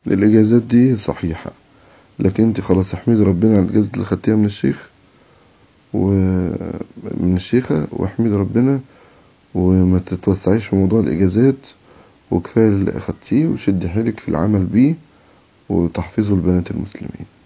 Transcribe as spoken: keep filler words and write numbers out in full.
الإجازات دي صحيحة، لكن انت خلاص احمدي ربنا على الإجازة اللي خدتيها من الشيخ ومن الشيخة، واحمدي ربنا وما تتوسعيش في موضوع الإجازات، وكفاية اللي أخدتيه وشدي حيلك في العمل بيه وتحفيظه لبنات المسلمين.